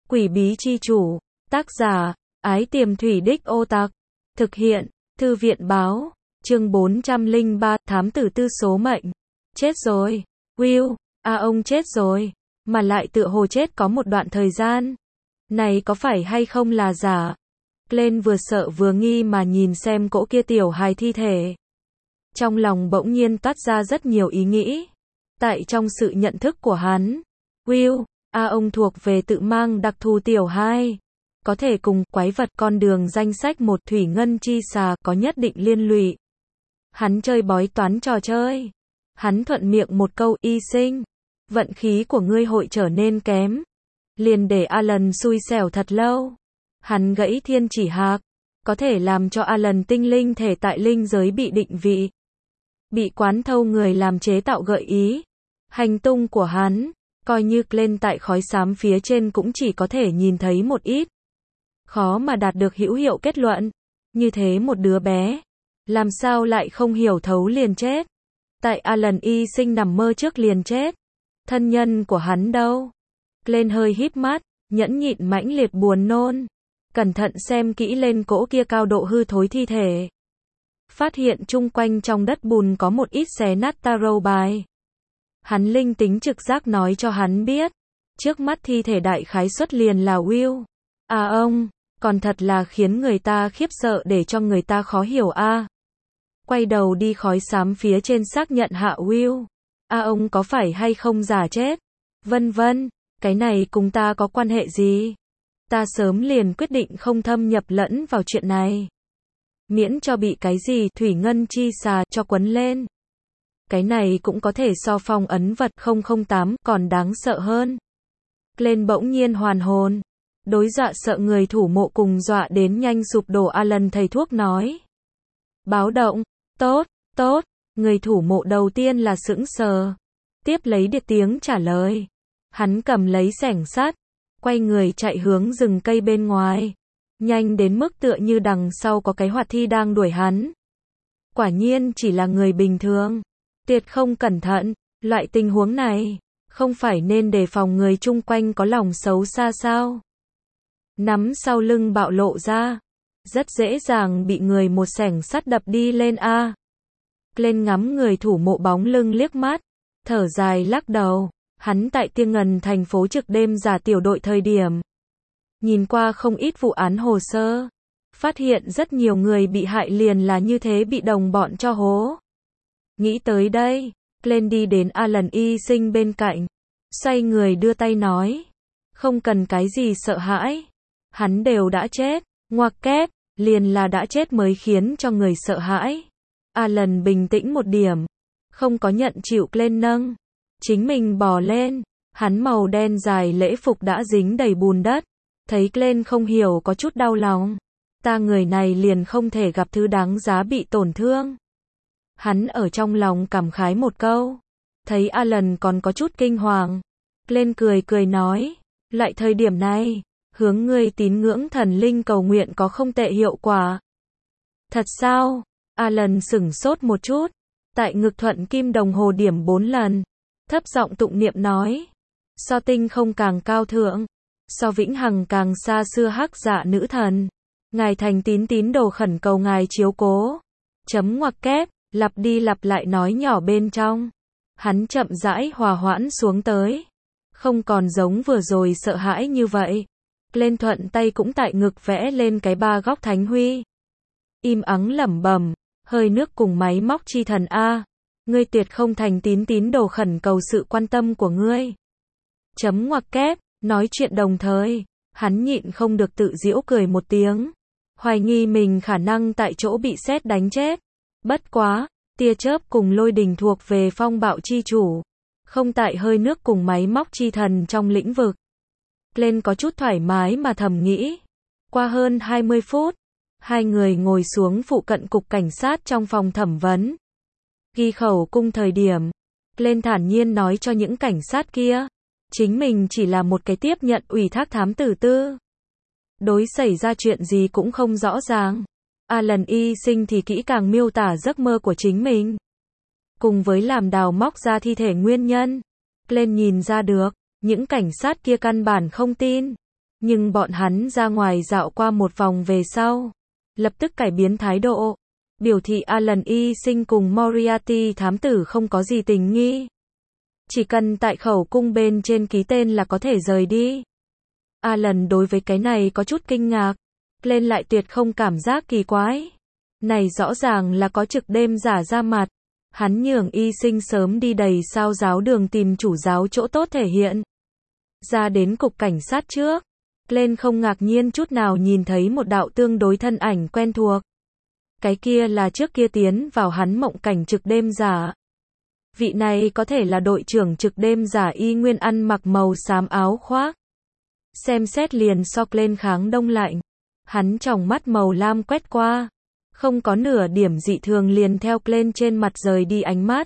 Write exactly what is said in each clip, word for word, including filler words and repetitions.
Quỷ bí chi chủ, tác giả, Ái Tiềm Thủy Đích Ô Tặc, thực hiện, Thư viện báo, chương bốn trăm lẻ ba, thám tử tư số mệnh. Chết rồi, Will, à ông chết rồi, mà lại tựa hồ chết có một đoạn thời gian. Này có phải hay không là giả? Glenn vừa sợ vừa nghi mà nhìn xem cỗ kia tiểu hài thi thể. Trong lòng bỗng nhiên toát ra rất nhiều ý nghĩ. Tại trong sự nhận thức của hắn, Will, à ông thuộc về tự mang đặc thù tiểu hai. Có thể cùng quái vật con đường danh sách một thủy ngân chi xà có nhất định liên lụy. Hắn chơi bói toán trò chơi. Hắn thuận miệng một câu y sinh. Vận khí của ngươi hội trở nên kém. Liền để Alan xui xẻo thật lâu. Hắn gãy thiên chỉ hạc. Có thể làm cho Alan tinh linh thể tại linh giới bị định vị. Bị quán thâu người làm chế tạo gợi ý. Hành tung của hắn, coi như lên tại khói xám phía trên cũng chỉ có thể nhìn thấy một ít. Khó mà đạt được hữu hiệu kết luận. Như thế một đứa bé, làm sao lại không hiểu thấu liền chết. Tại Alan y sinh nằm mơ trước liền chết. Thân nhân của hắn đâu? Lên hơi híp mắt, nhẫn nhịn mãnh liệt buồn nôn. Cẩn thận xem kỹ lên cỗ kia cao độ hư thối thi thể. Phát hiện chung quanh trong đất bùn có một ít xé nát tarot bài. Hắn linh tính trực giác nói cho hắn biết. Trước mắt thi thể đại khái xuất liền là Will. À ông, còn thật là khiến người ta khiếp sợ để cho người ta khó hiểu a. À. Quay đầu đi khói xám phía trên xác nhận hạ Will. À ông có phải hay không giả chết? Vân vân, cái này cùng ta có quan hệ gì? Ta sớm liền quyết định không thâm nhập lẫn vào chuyện này. Miễn cho bị cái gì thủy ngân chi xà cho quấn lên. Cái này cũng có thể so phong ấn vật không không tám còn đáng sợ hơn. Lên bỗng nhiên hoàn hồn. Đối dọa sợ người thủ mộ cùng dọa đến nhanh sụp đổ Alan thầy thuốc nói. Báo động, tốt, tốt, người thủ mộ đầu tiên là sững sờ. Tiếp lấy được tiếng trả lời. Hắn cầm lấy xẻng sắt, quay người chạy hướng rừng cây bên ngoài. Nhanh đến mức tựa như đằng sau có cái hoạt thi đang đuổi hắn. Quả nhiên chỉ là người bình thường. Tuyệt không cẩn thận, loại tình huống này, không phải nên đề phòng người chung quanh có lòng xấu xa sao? Nắm sau lưng bạo lộ ra, rất dễ dàng bị người một xẻng sắt đập đi lên a. À. Lên ngắm người thủ mộ bóng lưng liếc mắt, thở dài lắc đầu, hắn tại Tiên Ngần thành phố trực đêm giả tiểu đội thời điểm. Nhìn qua không ít vụ án hồ sơ, phát hiện rất nhiều người bị hại liền là như thế bị đồng bọn cho hố. Nghĩ tới đây, Glenn đi đến Alan y sinh bên cạnh, xoay người đưa tay nói, không cần cái gì sợ hãi, hắn đều đã chết, ngoặc kép, liền là đã chết mới khiến cho người sợ hãi. Alan bình tĩnh một điểm, không có nhận chịu Glenn nâng, chính mình bò lên, hắn màu đen dài lễ phục đã dính đầy bùn đất, thấy Glenn không hiểu có chút đau lòng, ta người này liền không thể gặp thứ đáng giá bị tổn thương. Hắn ở trong lòng cảm khái một câu. Thấy Alan còn có chút kinh hoàng. Glenn cười cười nói. Loại thời điểm này, hướng ngươi tín ngưỡng thần linh cầu nguyện có không tệ hiệu quả. Thật sao? Alan sửng sốt một chút. Tại ngực thuận kim đồng hồ điểm bốn lần. Thấp giọng tụng niệm nói. So tinh không càng cao thượng. So vĩnh hằng càng xa xưa hắc dạ nữ thần. Ngài thành tín tín đồ khẩn cầu ngài chiếu cố. Chấm ngoặc kép. Lặp đi lặp lại nói nhỏ bên trong. Hắn chậm rãi hòa hoãn xuống tới. Không còn giống vừa rồi sợ hãi như vậy. Lên thuận tay cũng tại ngực vẽ lên cái ba góc thánh huy. Im ắng lẩm bẩm. Hơi nước cùng máy móc chi thần A. Ngươi tuyệt không thành tín tín đồ khẩn cầu sự quan tâm của ngươi. Chấm ngoặc kép. Nói chuyện đồng thời. Hắn nhịn không được tự giễu cười một tiếng. Hoài nghi mình khả năng tại chỗ bị sét đánh chết. Bất quá, tia chớp cùng lôi đình thuộc về phong bạo chi chủ, không tại hơi nước cùng máy móc chi thần trong lĩnh vực. Glenn có chút thoải mái mà thầm nghĩ. Qua hơn hai mươi phút, hai người ngồi xuống phụ cận cục cảnh sát trong phòng thẩm vấn. Ghi khẩu cung thời điểm, Glenn thản nhiên nói cho những cảnh sát kia, chính mình chỉ là một cái tiếp nhận ủy thác thám tử tư. Đối xảy ra chuyện gì cũng không rõ ràng. Alan y sinh thì kỹ càng miêu tả giấc mơ của chính mình. Cùng với làm đào móc ra thi thể nguyên nhân. Glenn nhìn ra được, những cảnh sát kia căn bản không tin. Nhưng bọn hắn ra ngoài dạo qua một vòng về sau, lập tức cải biến thái độ, biểu thị Alan y sinh cùng Moriarty thám tử không có gì tình nghi. Chỉ cần tại khẩu cung bên trên ký tên là có thể rời đi. Alan đối với cái này có chút kinh ngạc, Glenn lại tuyệt không cảm giác kỳ quái. Này rõ ràng là có trực đêm giả ra mặt. Hắn nhường y sinh sớm đi đầy sao giáo đường tìm chủ giáo chỗ tốt thể hiện. Ra đến cục cảnh sát trước, Glenn không ngạc nhiên chút nào nhìn thấy một đạo tương đối thân ảnh quen thuộc. Cái kia là trước kia tiến vào hắn mộng cảnh trực đêm giả. Vị này có thể là đội trưởng trực đêm giả y nguyên ăn mặc màu xám áo khoác. Xem xét liền so Glenn kháng đông lạnh. Hắn tròng mắt màu lam quét qua. Không có nửa điểm dị thường liền theo Glenn trên mặt rời đi ánh mắt.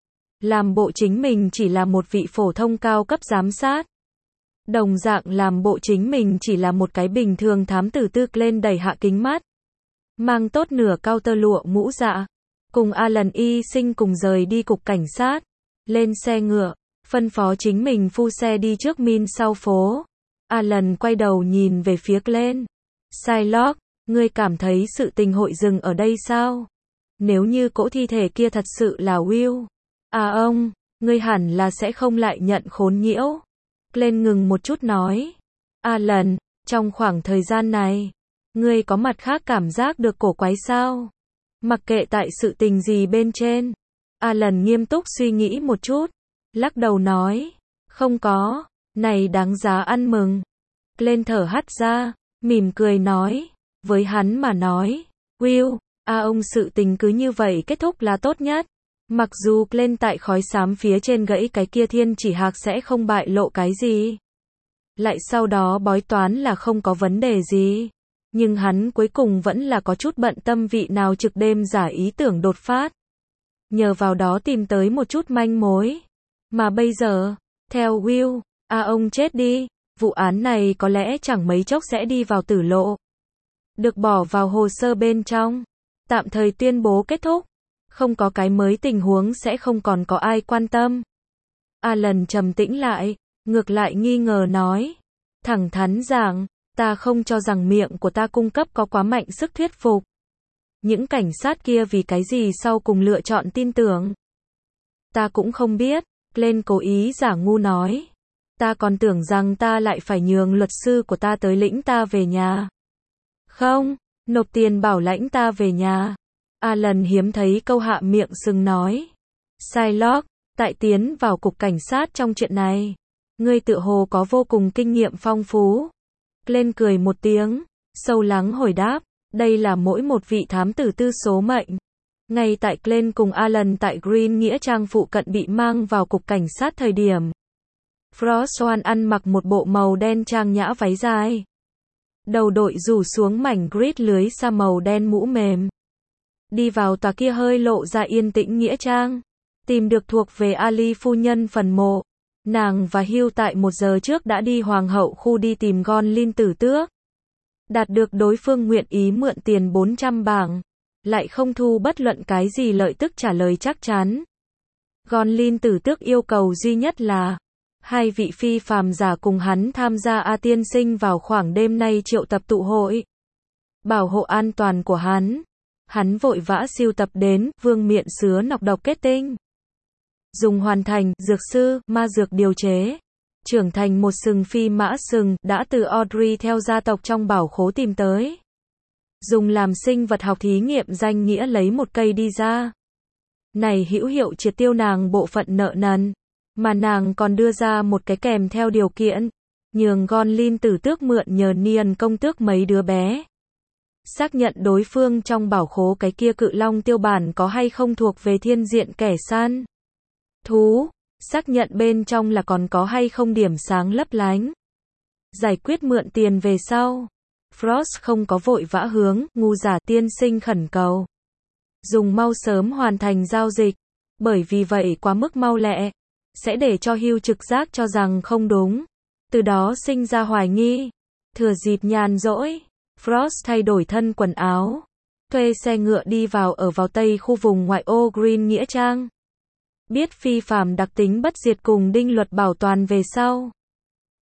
Làm bộ chính mình chỉ là một vị phổ thông cao cấp giám sát. Đồng dạng làm bộ chính mình chỉ là một cái bình thường thám tử tư Glenn đẩy hạ kính mắt. Mang tốt nửa cao tơ lụa mũ dạ. Cùng Alan y sinh cùng rời đi cục cảnh sát. Lên xe ngựa, phân phó chính mình phu xe đi trước min sau phố. Alan quay đầu nhìn về phía Glenn. Shylock, ngươi cảm thấy sự tình hội dừng ở đây sao? Nếu như cỗ thi thể kia thật sự là Will. À ông, ngươi hẳn là sẽ không lại nhận khốn nhiễu. Glenn ngừng một chút nói. Alan, trong khoảng thời gian này, ngươi có mặt khác cảm giác được cổ quái sao? Mặc kệ tại sự tình gì bên trên. Alan nghiêm túc suy nghĩ một chút. Lắc đầu nói. Không có, này đáng giá ăn mừng. Glenn thở hắt ra, mỉm cười nói. Với hắn mà nói, Will, à ông sự tình cứ như vậy kết thúc là tốt nhất. Mặc dù Glenn tại khói xám phía trên gãy cái kia thiên chỉ hạc sẽ không bại lộ cái gì. Lại sau đó bói toán là không có vấn đề gì. Nhưng hắn cuối cùng vẫn là có chút bận tâm vị nào trực đêm giả ý tưởng đột phát. Nhờ vào đó tìm tới một chút manh mối. Mà bây giờ, theo Will, à ông chết đi, vụ án này có lẽ chẳng mấy chốc sẽ đi vào tử lộ. Được bỏ vào hồ sơ bên trong. Tạm thời tuyên bố kết thúc. Không có cái mới tình huống sẽ không còn có ai quan tâm. Alan trầm tĩnh lại, ngược lại nghi ngờ nói. Thẳng thắn rằng, ta không cho rằng miệng của ta cung cấp có quá mạnh sức thuyết phục. Những cảnh sát kia vì cái gì sau cùng lựa chọn tin tưởng. Ta cũng không biết, Glenn cố ý giả ngu nói. Ta còn tưởng rằng ta lại phải nhường luật sư của ta tới lĩnh ta về nhà. Không, nộp tiền bảo lãnh ta về nhà. Alan hiếm thấy câu hạ miệng sừng nói. Shylock, tại tiến vào cục cảnh sát trong chuyện này. Ngươi tự hồ có vô cùng kinh nghiệm phong phú. Glenn cười một tiếng, sâu lắng hồi đáp. Đây là mỗi một vị thám tử tư số mệnh. Ngay tại Glenn cùng Alan tại Green Nghĩa Trang phụ cận bị mang vào cục cảnh sát thời điểm. Frost Swan ăn mặc một bộ màu đen trang nhã váy dài. Đầu đội rủ xuống mảnh grid lưới sa màu đen mũ mềm. Đi vào tòa kia hơi lộ ra yên tĩnh nghĩa trang. Tìm được thuộc về Ali phu nhân phần mộ. Nàng và Hugh tại một giờ trước đã đi hoàng hậu khu đi tìm Gonlin tử tước. Đạt được đối phương nguyện ý mượn tiền bốn trăm bảng. Lại không thu bất luận cái gì lợi tức trả lời chắc chắn. Gonlin tử tước yêu cầu duy nhất là hai vị phi phàm giả cùng hắn tham gia A tiên sinh vào khoảng đêm nay triệu tập tụ hội. Bảo hộ an toàn của hắn. Hắn vội vã siêu tập đến vương miện sứa nọc độc kết tinh. Dùng hoàn thành dược sư, ma dược điều chế. Trưởng thành một sừng phi mã sừng đã từ Audrey theo gia tộc trong bảo khố tìm tới. Dùng làm sinh vật học thí nghiệm danh nghĩa lấy một cây đi ra. Này hữu hiệu triệt tiêu nàng bộ phận nợ nần. Mà nàng còn đưa ra một cái kèm theo điều kiện. Nhường Gonlin tử tước mượn nhờ Nian công tước mấy đứa bé. Xác nhận đối phương trong bảo khố cái kia cự long tiêu bản có hay không thuộc về thiên diện kẻ săn thú. Xác nhận bên trong là còn có hay không điểm sáng lấp lánh. Giải quyết mượn tiền về sau. Frost không có vội vã hướng ngu giả tiên sinh khẩn cầu. Dùng mau sớm hoàn thành giao dịch. Bởi vì vậy quá mức mau lẹ. Sẽ để cho Hugh trực giác cho rằng không đúng. Từ đó sinh ra hoài nghi. Thừa dịp nhàn rỗi. Frost thay đổi thân quần áo. Thuê xe ngựa đi vào ở vào tây khu vùng ngoại ô Green Nghĩa Trang. Biết phi phàm đặc tính bất diệt cùng đinh luật bảo toàn về sau.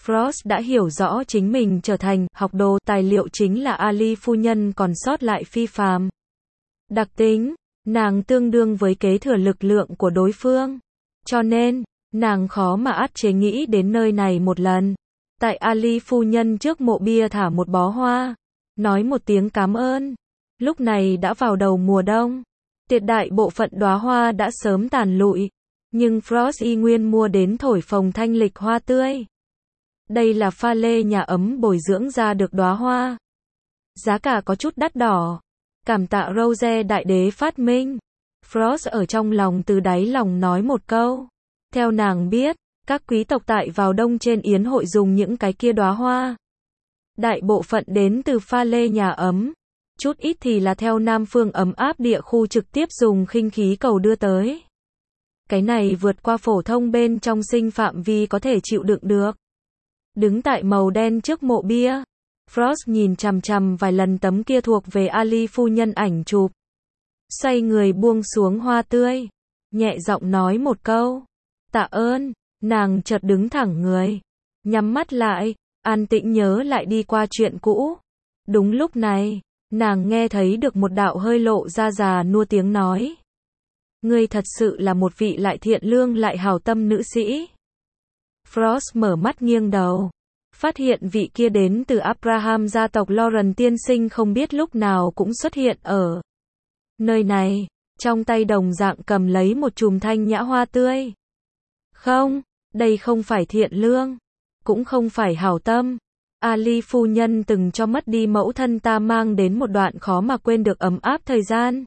Frost đã hiểu rõ chính mình trở thành học đồ tài liệu chính là Ali phu nhân còn sót lại phi phàm. Đặc tính, nàng tương đương với kế thừa lực lượng của đối phương. Cho nên, nàng khó mà át chế nghĩ đến nơi này một lần. Tại Ali phu nhân trước mộ bia thả một bó hoa, nói một tiếng cảm ơn. Lúc này đã vào đầu mùa đông, tuyệt đại bộ phận đóa hoa đã sớm tàn lụi, nhưng Frost y nguyên mua đến thổi phồng thanh lịch hoa tươi. Đây là pha lê nhà ấm bồi dưỡng ra được đóa hoa. Giá cả có chút đắt đỏ. Cảm tạ Rose đại đế phát minh. Frost ở trong lòng từ đáy lòng nói một câu. Theo nàng biết, các quý tộc tại vào đông trên yến hội dùng những cái kia đóa hoa. Đại bộ phận đến từ pha lê nhà ấm. Chút ít thì là theo Nam phương ấm áp địa khu trực tiếp dùng khinh khí cầu đưa tới. Cái này vượt qua phổ thông bên trong sinh phạm vi có thể chịu đựng được. Đứng tại màu đen trước mộ bia, Frost nhìn chằm chằm vài lần tấm kia thuộc về Ali phu nhân ảnh chụp. Xoay người buông xuống hoa tươi, nhẹ giọng nói một câu. Tạ ơn, nàng chợt đứng thẳng người, nhắm mắt lại, an tĩnh nhớ lại đi qua chuyện cũ. Đúng lúc này, nàng nghe thấy được một đạo hơi lộ ra già nua tiếng nói. Ngươi thật sự là một vị lại thiện lương lại hảo tâm nữ sĩ. Frost mở mắt nghiêng đầu, phát hiện vị kia đến từ Abraham gia tộc Lauren tiên sinh không biết lúc nào cũng xuất hiện ở nơi này, trong tay đồng dạng cầm lấy một chùm thanh nhã hoa tươi. Không, đây không phải thiện lương, cũng không phải hảo tâm. Ali phu nhân từng cho mất đi mẫu thân ta mang đến một đoạn khó mà quên được ấm áp thời gian.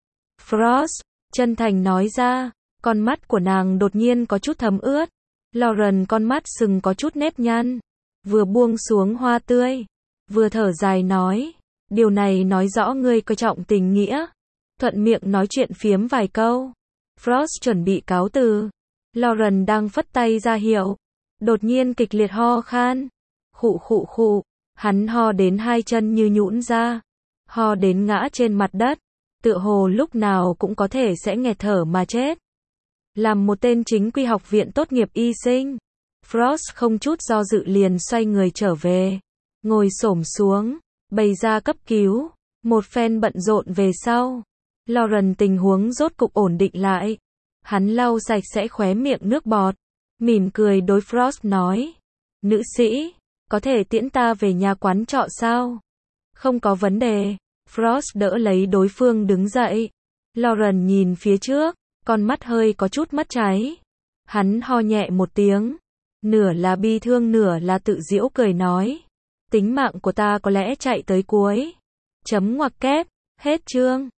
Frost, chân thành nói ra, con mắt của nàng đột nhiên có chút thấm ướt. Lauren con mắt sừng có chút nếp nhăn, vừa buông xuống hoa tươi, vừa thở dài nói, điều này nói rõ ngươi coi trọng tình nghĩa. Thuận miệng nói chuyện phiếm vài câu. Frost chuẩn bị cáo từ. Lauren đang phất tay ra hiệu, đột nhiên kịch liệt ho khan. Khụ khụ khụ, hắn ho đến hai chân như nhũn ra, ho đến ngã trên mặt đất, tựa hồ lúc nào cũng có thể sẽ nghẹt thở mà chết. Làm một tên chính quy học viện tốt nghiệp y sinh, Frost không chút do dự liền xoay người trở về, ngồi xổm xuống, bày ra cấp cứu. Một phen bận rộn về sau, Lauren tình huống rốt cục ổn định lại. Hắn lau sạch sẽ khóe miệng nước bọt, mỉm cười đối Frost nói, nữ sĩ, có thể tiễn ta về nhà quán trọ sao? Không có vấn đề. Frost đỡ lấy đối phương đứng dậy. Lauren nhìn phía trước, con mắt hơi có chút mất cháy. Hắn ho nhẹ một tiếng, nửa là bi thương nửa là tự giễu cười nói, tính mạng của ta có lẽ chạy tới cuối. Chấm ngoặc kép, hết chương.